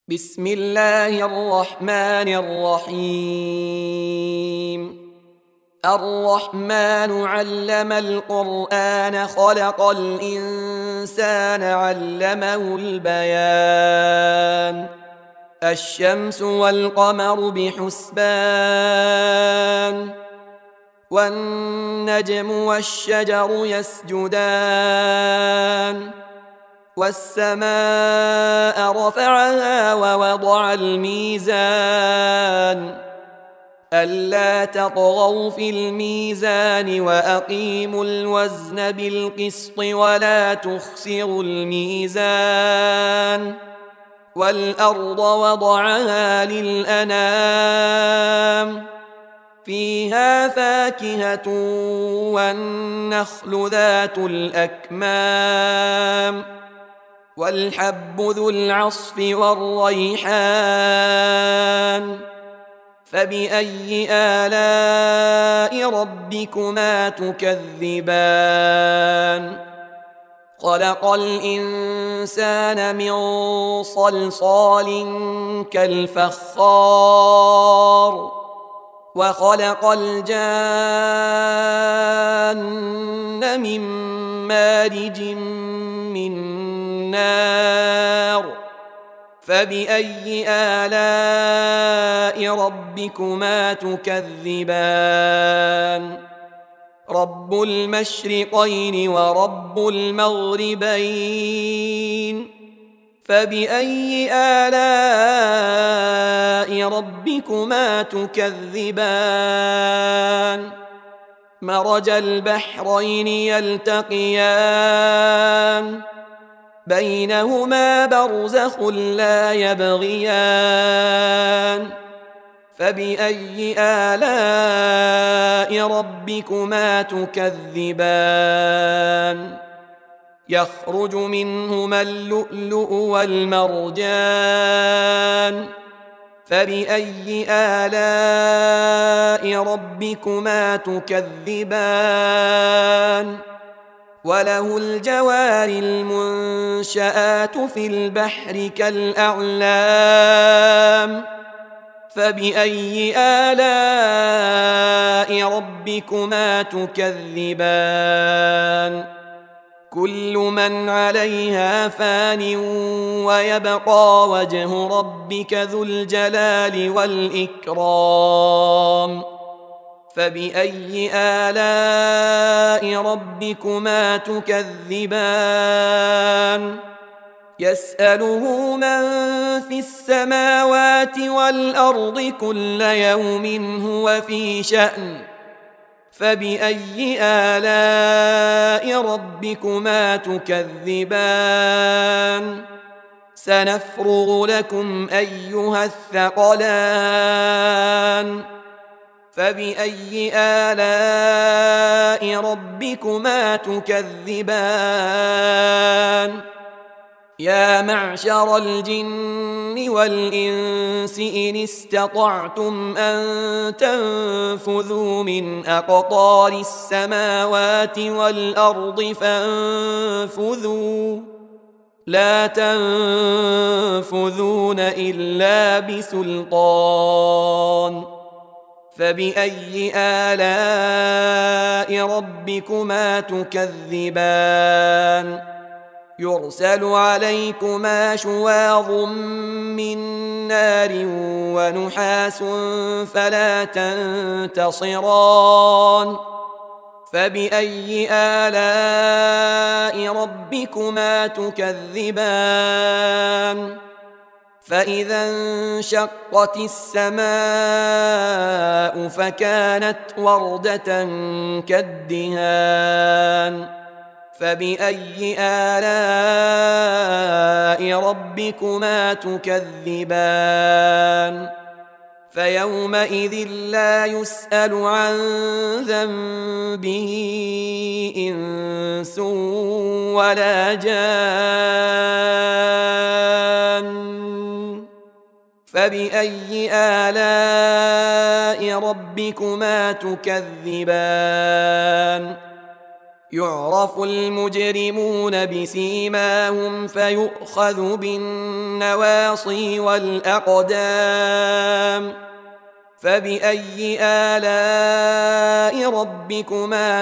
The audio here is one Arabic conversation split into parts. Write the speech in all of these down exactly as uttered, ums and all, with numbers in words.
بسم الله الرحمن الرحيم. الرحمن علم القرآن خلق الإنسان علمه البيان. الشمس والقمر بحسبان والنجم والشجر يسجدان والسماء رفعها ووضع الميزان ألا تطغوا في الميزان وأقيموا الوزن بالقسط ولا تخسروا الميزان والأرض وضعها للأنام فيها فاكهة والنخل ذات الأكمام والحب ذو العصف والريحان فبأي آلاء ربكما تكذبان خلق الإنسان من صلصال كالفخار وخلق الجان من مارج من نار فبأي آلاء ربكما تكذبان رب المشرقين ورب المغربين فبأي آلاء ربكما تكذبان مرج البحرين يلتقيان بينهما برزخ لا يبغيان فبأي آلاء ربكما تكذبان يخرج منهما اللؤلؤ والمرجان فبأي آلاء ربكما تكذبان وله الجوار المنشآت في البحر كالأعلام فبأي آلاء ربكما تكذبان كل من عليها فان ويبقى وجه ربك ذو الجلال والإكرام فبأي آلاء ربكما تكذبان يسأله من في السماوات والأرض كل يوم هو في شأن فبأي آلاء ربكما تكذبان سنفرغ لكم أيها الثقلان فبأي آلاء ربكما تكذبان يا معشر الجن والإنس إن استطعتم أن تنفذوا من أقطار السماوات والأرض فانفذوا لا تنفذون إلا بسلطان فبأي آلاء ربكما تكذبان يرسل عليكما شواظ من نار ونحاس فلا تنتصران فبأي آلاء ربكما تكذبان فإذا انشقت السماء فكانت وردة كالدهان فبأي آلاء ربكما تكذبان فيومئذ لا يسأل عن ذنبه إنس ولا جان فبأي آلاء ربكما تكذبان يعرف المجرمون بسيماهم فيؤخذ بالنواصي والأقدام فبأي آلاء ربكما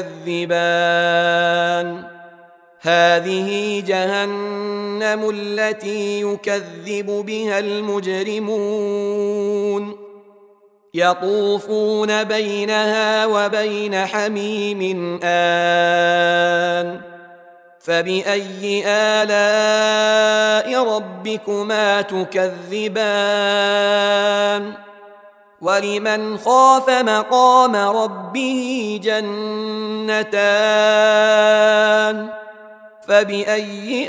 تكذبان هذه جهنم التي يكذب بها المجرمون يطوفون بينها وبين حميم آن فبأي آلاء ربكما تكذبان ولمن خاف مقام ربه جنتان فبأي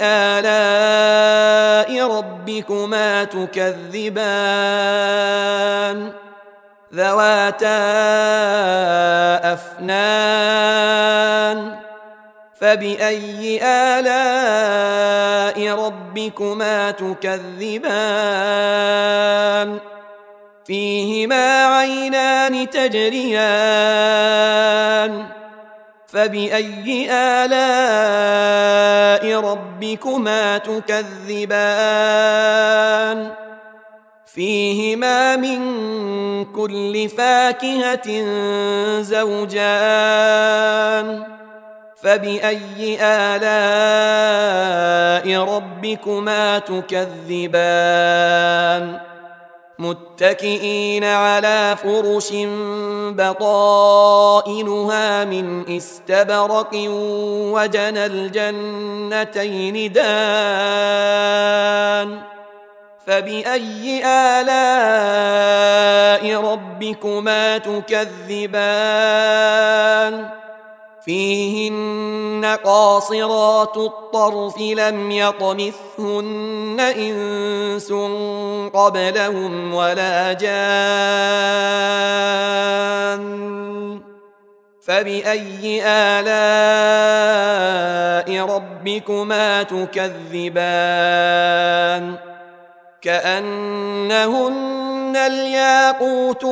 آلاء ربكما تكذبان ذواتا أفنان فبأي آلاء ربكما تكذبان فيهما عينان تجريان فبأي آلاء ربكما تكذبان فيهما من كل فاكهة زوجان فبأي آلاء ربكما تكذبان متكئين على فرش بطائنها من استبرق وجنى الجنتين دان فبأي آلاء ربكما تكذبان فيهن قاصرات الطرف لم يطمثهن إنس قبلهم ولا جان فبأي آلاء ربكما تكذبان كأنهن الياقوت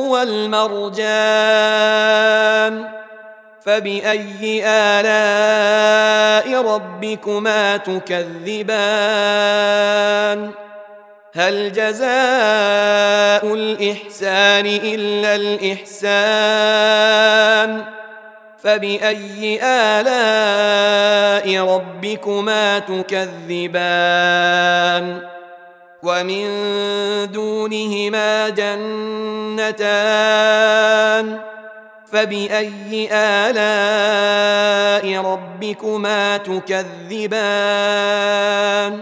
والمرجان فبأي آلاء ربكما تكذبان هل جزاء الإحسان إلا الإحسان فبأي آلاء ربكما تكذبان ومن دونهما جنتان فبأي آلاء ربكما تكذبان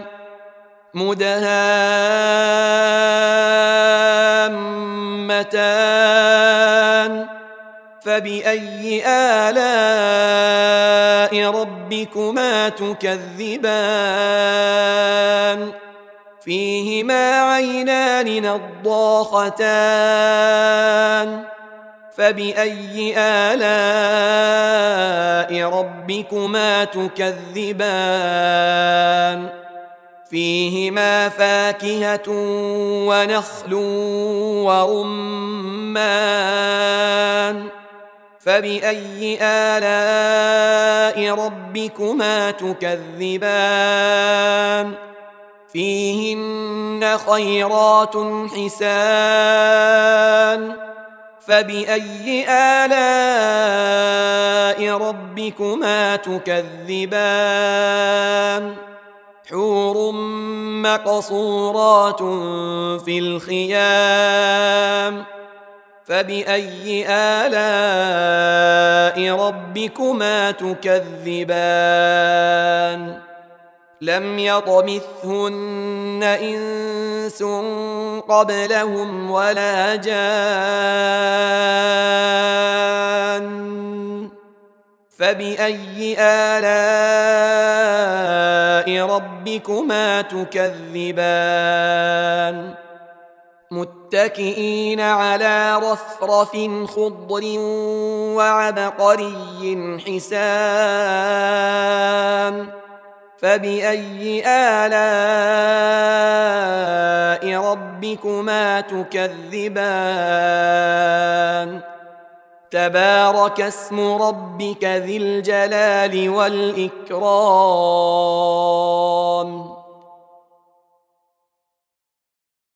مدهامتان فبأي آلاء ربكما تكذبان فيهما عينان نضاختان فبأي آلاء ربكما تكذبان فيهما فاكهة ونخل ورمان فبأي آلاء ربكما تكذبان فيهن خيرات حسان فبأي آلاء ربكما تكذبان حور مقصورات في الخيام فبأي آلاء ربكما تكذبان لم يطمثهن إنس قبلهم ولا جان فبأي آلاء ربكما تكذبان متكئين على رفرف خضر وعبقري حسان فبأي آلاء ربكما تكذبان تبارك اسم ربك ذي الجلال والإكرام